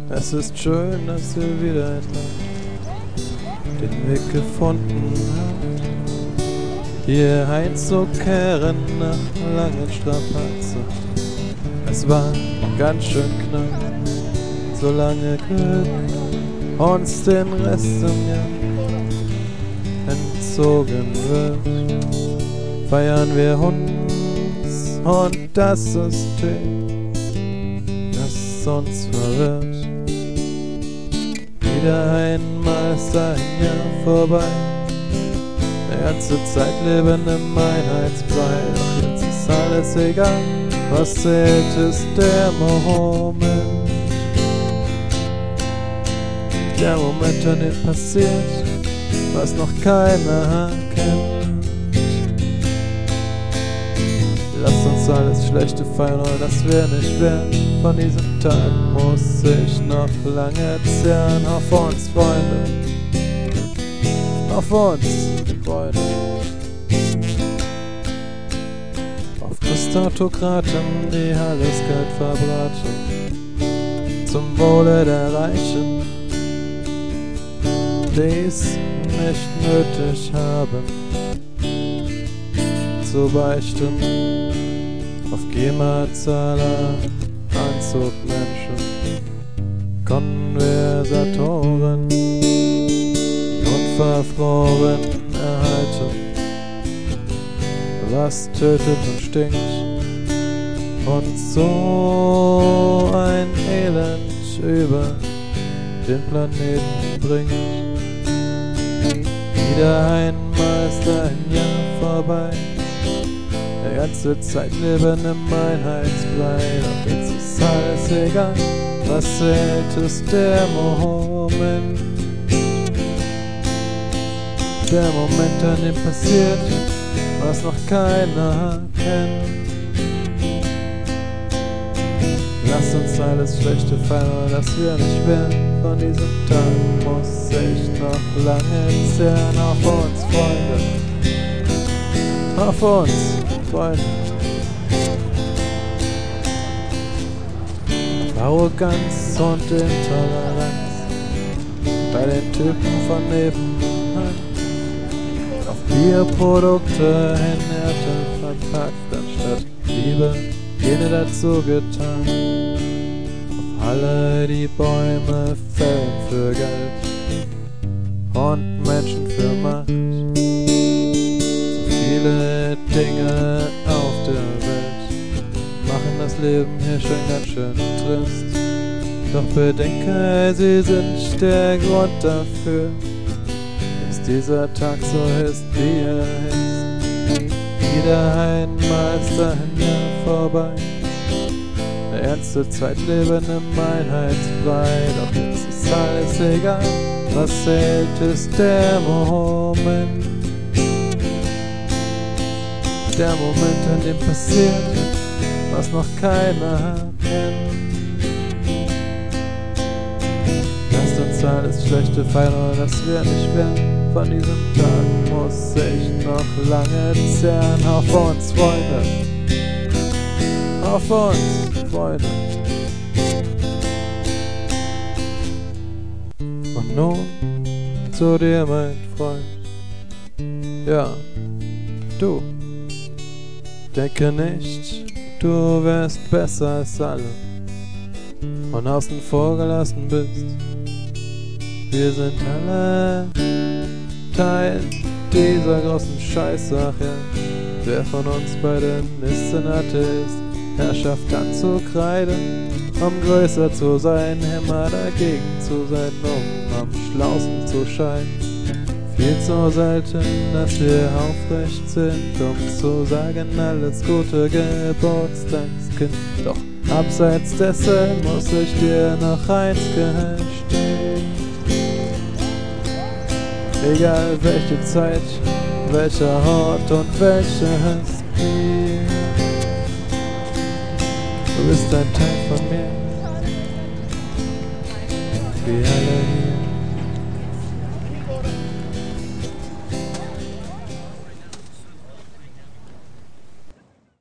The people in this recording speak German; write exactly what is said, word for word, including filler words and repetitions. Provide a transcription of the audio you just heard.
Es ist schön, dass wir wieder einmal den Weg gefunden haben, hier heimzukehren nach langen Strapazen. Es war ganz schön knapp, solange Glück uns den Rest im Jahr entzogen wird, feiern wir uns und das System, das uns verwirrt. Wieder einmal ist ein Jahr vorbei, die ganze Zeit leben im Einheitsbrei. Doch jetzt ist alles egal, was zählt ist der Moment. Der Moment, an dem passiert, was noch keiner kennt. Lasst uns alles Schlechte feiern, das wir nicht werden. Von diesem Tag muss ich noch lange zehren. Auf uns, Freunde, auf uns, Freunde. Auf Christautokraten, die alles Geld verbraten, zum Wohle der Reichen, die's nicht nötig haben zu beichten. Auf GEMA-Zahler, Anzugmenschen, Konversatoren, unverfroren erhalten. Was tötet und stinkt und so ein Elend über den Planeten bringt. Wieder einmal ist ein Jahr vorbei, die ganze Zeit leben im Einheitsbrei. Doch jetzt ist alles egal, was zählt ist der Moment. Der Moment, an dem passiert, was noch keiner kennt. Lasst uns alles Schlechte feiern, das wir nicht werden. Von diesem Tag muss ich noch lange zehren. Auf uns, Freunde, auf uns, Freunde. Auf Arroganz und Intoleranz bei den Typen von nebenan. Auf Bierprodukte in Erde verpackt, anstatt Liebe jene dazu getan. Auf alle, die Bäume fällen für Geld und Menschen für Macht. So viele Dinge auf der Welt machen das Leben hier schon ganz schön trist. Doch bedenke, sie sind der Grund dafür, dass dieser Tag so ist, wie er ist. Wieder einmal ist ein Jahr vorbei, die ganze Zeit leben im Einheitsbrei. Doch jetzt ist alles egal, was zählt ist der Moment. Der Moment, an dem passiert, was noch keiner kennt. Lasst uns alles Schlechte feiern, das wir nicht werden. Von diesem Tag muss ich noch lange zehren. Auf uns, Freunde, auf uns, Freunde. Und nun zu dir, mein Freund. Ja, du. Denke nicht, du wärst besser als alle und außen vor gelassen bist. Wir sind alle Teil dieser großen Scheißsache. Wer von uns beiden ist ein Atheist? Herrschaft anzukreiden, um größer zu sein, immer dagegen zu sein, um am schlausten zu scheinen. Viel zu selten, dass wir aufrecht sind, um zu sagen, alles Gute Geburtstagskind. Doch abseits dessen muss ich dir noch eins gestehen. Egal welche Zeit, welcher Ort und welches Spiel, du bist ein Teil von mir, wie alle hier.